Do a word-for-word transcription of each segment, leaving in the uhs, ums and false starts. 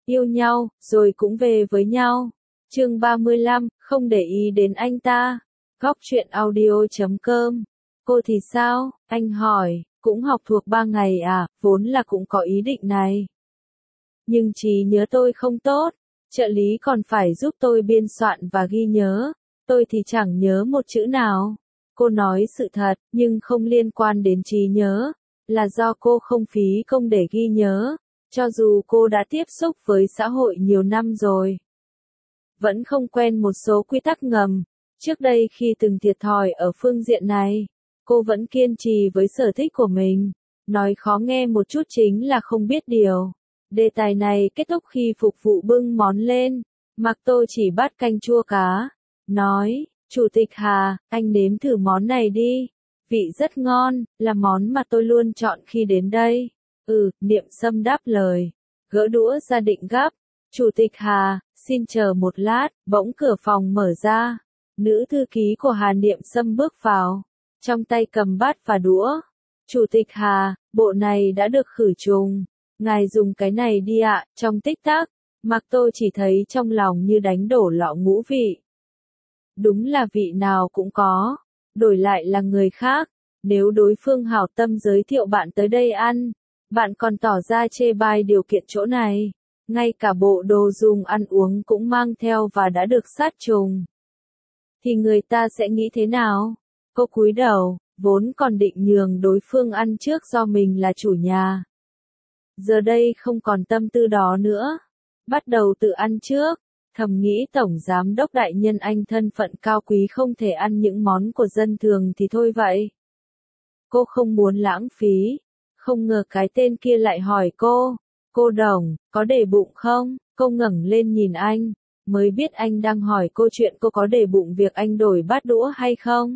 yêu nhau, rồi cũng về với nhau. Chương ba mươi lăm, không để ý đến anh ta. Góc truyện audio chấm com. Cô thì sao? Anh hỏi, cũng học thuộc ba ngày à, vốn là cũng có ý định này. Nhưng trí nhớ tôi không tốt, trợ lý còn phải giúp tôi biên soạn và ghi nhớ, tôi thì chẳng nhớ một chữ nào. Cô nói sự thật, nhưng không liên quan đến trí nhớ, là do cô không phí công để ghi nhớ, cho dù cô đã tiếp xúc với xã hội nhiều năm rồi. Vẫn không quen một số quy tắc ngầm, trước đây khi từng thiệt thòi ở phương diện này, cô vẫn kiên trì với sở thích của mình, nói khó nghe một chút chính là không biết điều. Đề tài này kết thúc khi phục vụ bưng món lên, Mạc Tô chỉ bát canh chua cá, nói, Chủ tịch Hà, anh nếm thử món này đi, vị rất ngon, là món mà tôi luôn chọn khi đến đây. Ừ, Niệm Sâm đáp lời, gỡ đũa ra định gắp. Chủ tịch Hà, xin chờ một lát, bỗng cửa phòng mở ra, nữ thư ký của Hà Niệm Sâm bước vào, trong tay cầm bát và đũa. Chủ tịch Hà, bộ này đã được khử trùng, ngài dùng cái này đi ạ. Trong tích tắc, Mạc Tô chỉ thấy trong lòng như đánh đổ lọ ngũ vị. Đúng là vị nào cũng có, đổi lại là người khác, nếu đối phương hảo tâm giới thiệu bạn tới đây ăn, bạn còn tỏ ra chê bai điều kiện chỗ này, ngay cả bộ đồ dùng ăn uống cũng mang theo và đã được sát trùng, thì người ta sẽ nghĩ thế nào? Cô cúi đầu, vốn còn định nhường đối phương ăn trước do mình là chủ nhà. Giờ đây không còn tâm tư đó nữa, bắt đầu tự ăn trước, thầm nghĩ tổng giám đốc đại nhân anh thân phận cao quý không thể ăn những món của dân thường thì thôi vậy. Cô không muốn lãng phí, không ngờ cái tên kia lại hỏi cô, cô Đồng, có để bụng không? Cô ngẩng lên nhìn anh, mới biết anh đang hỏi cô chuyện cô có để bụng việc anh đổi bát đũa hay không.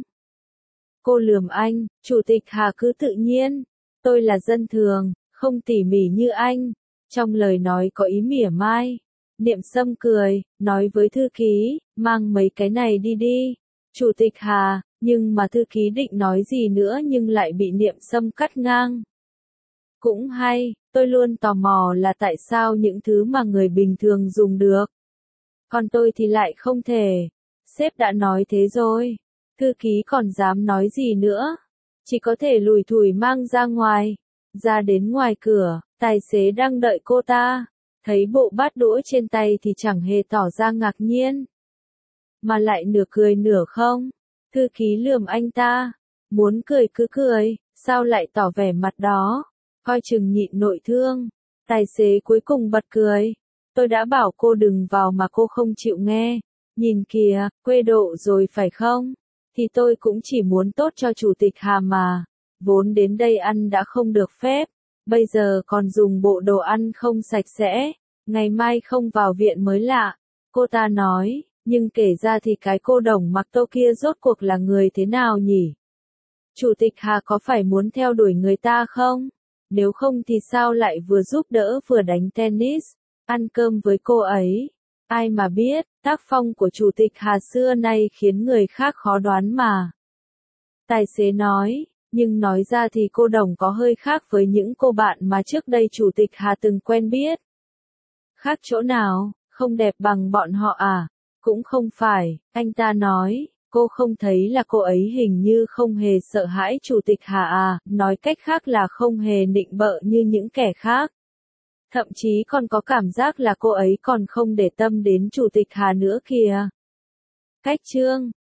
Cô lườm anh, Chủ tịch Hà cứ tự nhiên, tôi là dân thường, không tỉ mỉ như anh, trong lời nói có ý mỉa mai. Niệm Sâm cười, nói với thư ký, mang mấy cái này đi đi. Chủ tịch Hà, nhưng mà thư ký định nói gì nữa nhưng lại bị Niệm Sâm cắt ngang. Cũng hay, tôi luôn tò mò là tại sao những thứ mà người bình thường dùng được, còn tôi thì lại không thể. Sếp đã nói thế rồi. Thư ký còn dám nói gì nữa? Chỉ có thể lủi thủi mang ra ngoài. Ra đến ngoài cửa, tài xế đang đợi cô ta. Thấy bộ bát đũa trên tay thì chẳng hề tỏ ra ngạc nhiên, mà lại nửa cười nửa không. Thư ký lườm anh ta, muốn cười cứ cười, sao lại tỏ vẻ mặt đó, coi chừng nhịn nội thương. Tài xế cuối cùng bật cười, tôi đã bảo cô đừng vào mà cô không chịu nghe, nhìn kìa, quê độ rồi phải không? Thì tôi cũng chỉ muốn tốt cho Chủ tịch Hà mà, vốn đến đây ăn đã không được phép, bây giờ còn dùng bộ đồ ăn không sạch sẽ, ngày mai không vào viện mới lạ. Cô ta nói, nhưng kể ra thì cái cô Đồng Mạc Tô kia rốt cuộc là người thế nào nhỉ? Chủ tịch Hà có phải muốn theo đuổi người ta không? Nếu không thì sao lại vừa giúp đỡ vừa đánh tennis, ăn cơm với cô ấy? Ai mà biết, tác phong của Chủ tịch Hà xưa nay khiến người khác khó đoán mà. Tài xế nói, nhưng nói ra thì cô Đồng có hơi khác với những cô bạn mà trước đây Chủ tịch Hà từng quen biết. Khác chỗ nào, không đẹp bằng bọn họ à? Cũng không phải, anh ta nói, cô không thấy là cô ấy hình như không hề sợ hãi Chủ tịch Hà à, nói cách khác là không hề nịnh bợ như những kẻ khác. Thậm chí còn có cảm giác là cô ấy còn không để tâm đến Chủ tịch Hà nữa kìa. Cách chương